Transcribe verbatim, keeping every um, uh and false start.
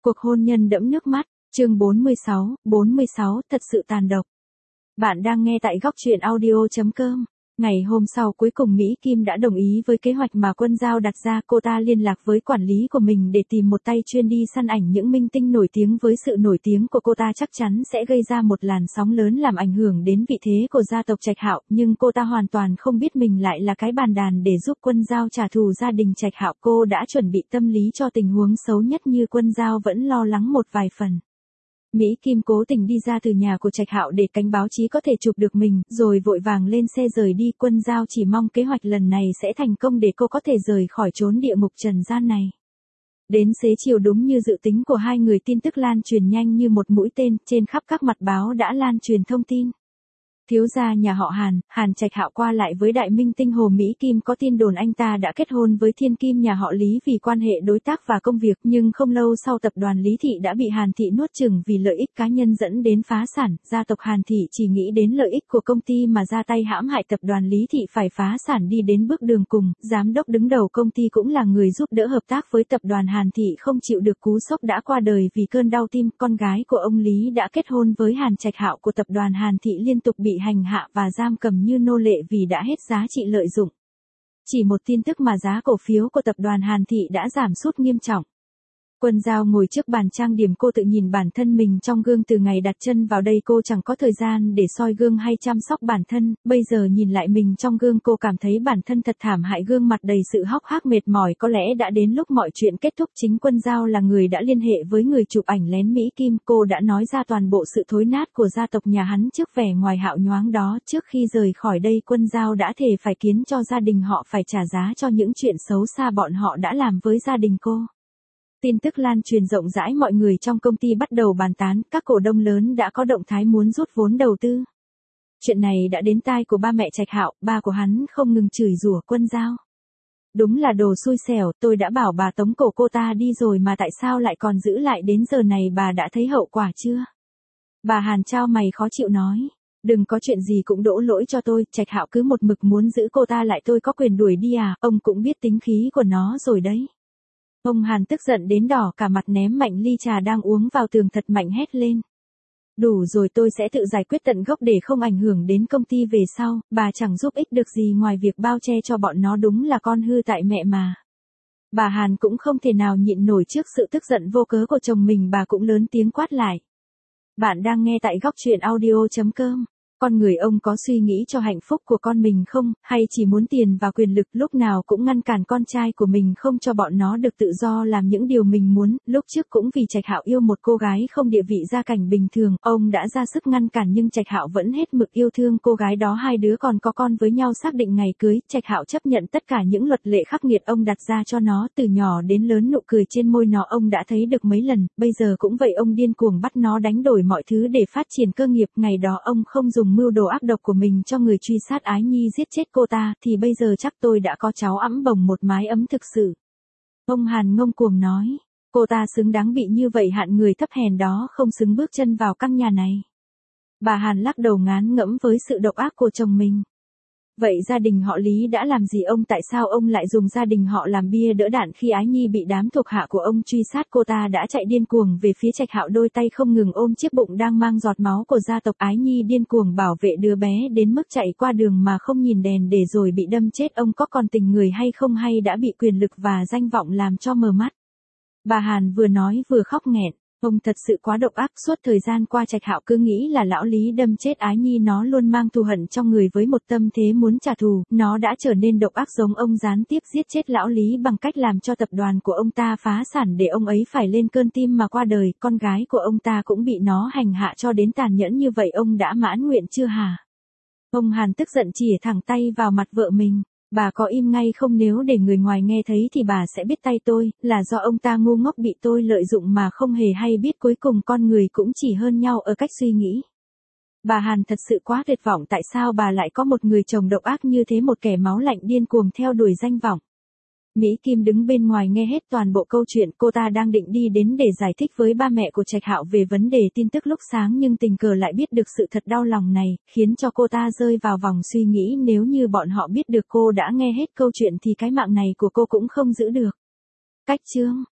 Cuộc hôn nhân đẫm nước mắt, chương bốn mươi sáu, bốn mươi sáu, thật sự tàn độc. Bạn đang nghe tại góc truyện audio chấm com. Ngày hôm sau cuối cùng Mỹ Kim đã đồng ý với kế hoạch mà Quân Giao đặt ra. Cô ta liên lạc với quản lý của mình để tìm một tay chuyên đi săn ảnh những minh tinh nổi tiếng. Với sự nổi tiếng của cô ta chắc chắn sẽ gây ra một làn sóng lớn làm ảnh hưởng đến vị thế của gia tộc Trạch Hạo. Nhưng cô ta hoàn toàn không biết mình lại là cái bàn đàn để giúp Quân Giao trả thù gia đình Trạch Hạo. Cô đã chuẩn bị tâm lý cho tình huống xấu nhất như Quân Giao vẫn lo lắng một vài phần. Mỹ Kim cố tình đi ra từ nhà của Trạch Hạo để cánh báo chí có thể chụp được mình, rồi vội vàng lên xe rời đi. Quân Giao chỉ mong kế hoạch lần này sẽ thành công để cô có thể rời khỏi chốn địa ngục trần gian này. Đến xế chiều đúng như dự tính của hai người, tin tức lan truyền nhanh như một mũi tên, trên khắp các mặt báo đã lan truyền thông tin. Thiếu gia nhà họ Hàn, Hàn Trạch Hạo qua lại với đại minh tinh Hồ Mỹ Kim. Có tin đồn anh ta đã kết hôn với thiên kim nhà họ Lý vì quan hệ đối tác và công việc, nhưng không lâu sau tập đoàn Lý Thị đã bị Hàn Thị nuốt chửng vì lợi ích cá nhân dẫn đến phá sản. Gia tộc Hàn Thị chỉ nghĩ đến lợi ích của công ty mà ra tay hãm hại tập đoàn Lý Thị phải phá sản đi đến bước đường cùng. Giám đốc đứng đầu công ty cũng là người giúp đỡ hợp tác với tập đoàn Hàn Thị không chịu được cú sốc đã qua đời vì cơn đau tim. Con gái của ông Lý đã kết hôn với Hàn Trạch Hạo của tập đoàn Hàn Thị liên tục bị hành hạ và giam cầm như nô lệ vì đã hết giá trị lợi dụng. Chỉ một tin tức mà giá cổ phiếu của tập đoàn Hàn Thị đã giảm sút nghiêm trọng. Quân Giao ngồi trước bàn trang điểm, cô tự nhìn bản thân mình trong gương. Từ ngày đặt chân vào đây cô chẳng có thời gian để soi gương hay chăm sóc bản thân, bây giờ nhìn lại mình trong gương cô cảm thấy bản thân thật thảm hại, gương mặt đầy sự hốc hác mệt mỏi. Có lẽ đã đến lúc mọi chuyện kết thúc. Chính Quân Giao là người đã liên hệ với người chụp ảnh lén Mỹ Kim. Cô đã nói ra toàn bộ sự thối nát của gia tộc nhà hắn trước vẻ ngoài hào nhoáng đó. Trước khi rời khỏi đây, Quân Giao đã thề phải khiến cho gia đình họ phải trả giá cho những chuyện xấu xa bọn họ đã làm với gia đình cô. Tin tức lan truyền rộng rãi, mọi người trong công ty bắt đầu bàn tán, các cổ đông lớn đã có động thái muốn rút vốn đầu tư. Chuyện này đã đến tai của ba mẹ Trạch Hạo, ba của hắn không ngừng chửi rủa Quân Giao. Đúng là đồ xui xẻo, tôi đã bảo bà tống cổ cô ta đi rồi mà tại sao lại còn giữ lại đến giờ này, bà đã thấy hậu quả chưa? Bà Hàn trao mày khó chịu nói. Đừng có chuyện gì cũng đổ lỗi cho tôi, Trạch Hạo cứ một mực muốn giữ cô ta lại, tôi có quyền đuổi đi à? Ông cũng biết tính khí của nó rồi đấy. Ông Hàn tức giận đến đỏ cả mặt, ném mạnh ly trà đang uống vào tường thật mạnh, hét lên. Đủ rồi, tôi sẽ tự giải quyết tận gốc để không ảnh hưởng đến công ty về sau. Bà chẳng giúp ích được gì ngoài việc bao che cho bọn nó, đúng là con hư tại mẹ mà. Bà Hàn cũng không thể nào nhịn nổi trước sự tức giận vô cớ của chồng mình, bà cũng lớn tiếng quát lại. Bạn đang nghe tại góc truyện audio chấm com. Con người ông có suy nghĩ cho hạnh phúc của con mình không, hay chỉ muốn tiền và quyền lực, lúc nào cũng ngăn cản con trai của mình không cho bọn nó được tự do làm những điều mình muốn. Lúc trước cũng vì Trạch Hạo yêu một cô gái không địa vị gia cảnh bình thường, ông đã ra sức ngăn cản nhưng Trạch Hạo vẫn hết mực yêu thương cô gái đó, hai đứa còn có con với nhau. Xác định ngày cưới, Trạch Hạo chấp nhận tất cả những luật lệ khắc nghiệt ông đặt ra cho nó. Từ nhỏ đến lớn nụ cười trên môi nó ông đã thấy được mấy lần, bây giờ cũng vậy, ông điên cuồng bắt nó đánh đổi mọi thứ để phát triển cơ nghiệp. Ngày đó ông không dùng mưu đồ ác độc của mình cho người truy sát Ái Nhi giết chết cô ta, thì bây giờ chắc tôi đã có cháu ẵm bồng một mái ấm thực sự. Ông Hàn ngông cuồng nói, cô ta xứng đáng bị như vậy, hạng người thấp hèn đó không xứng bước chân vào căn nhà này. Bà Hàn lắc đầu ngán ngẫm với sự độc ác của chồng mình. Vậy gia đình họ Lý đã làm gì ông? Tại sao ông lại dùng gia đình họ làm bia đỡ đạn khi Ái Nhi bị đám thuộc hạ của ông truy sát? Cô ta đã chạy điên cuồng về phía Trạch Hạo, đôi tay không ngừng ôm chiếc bụng đang mang giọt máu của gia tộc. Ái Nhi điên cuồng bảo vệ đứa bé đến mức chạy qua đường mà không nhìn đèn để rồi bị đâm chết. Ông có còn tình người hay không, hay đã bị quyền lực và danh vọng làm cho mờ mắt? Bà Hàn vừa nói vừa khóc nghẹn. Ông thật sự quá độc ác, suốt thời gian qua Trạch Hạo cứ nghĩ là lão Lý đâm chết Ái Nhi, nó luôn mang thù hận trong người với một tâm thế muốn trả thù, nó đã trở nên độc ác giống ông, gián tiếp giết chết lão Lý bằng cách làm cho tập đoàn của ông ta phá sản để ông ấy phải lên cơn tim mà qua đời. Con gái của ông ta cũng bị nó hành hạ cho đến tàn nhẫn như vậy, ông đã mãn nguyện chưa hả? Ông Hàn tức giận chỉa thẳng tay vào mặt vợ mình. Bà có im ngay không? Nếu để người ngoài nghe thấy thì bà sẽ biết tay tôi, là do ông ta ngu ngốc bị tôi lợi dụng mà không hề hay biết. Cuối cùng con người cũng chỉ hơn nhau ở cách suy nghĩ. Bà Hàn thật sự quá tuyệt vọng, tại sao bà lại có một người chồng độc ác như thế, một kẻ máu lạnh điên cuồng theo đuổi danh vọng. Mỹ Kim đứng bên ngoài nghe hết toàn bộ câu chuyện, cô ta đang định đi đến để giải thích với ba mẹ của Trạch Hạo về vấn đề tin tức lúc sáng, nhưng tình cờ lại biết được sự thật đau lòng này, khiến cho cô ta rơi vào vòng suy nghĩ. Nếu như bọn họ biết được cô đã nghe hết câu chuyện thì cái mạng này của cô cũng không giữ được. Cách chương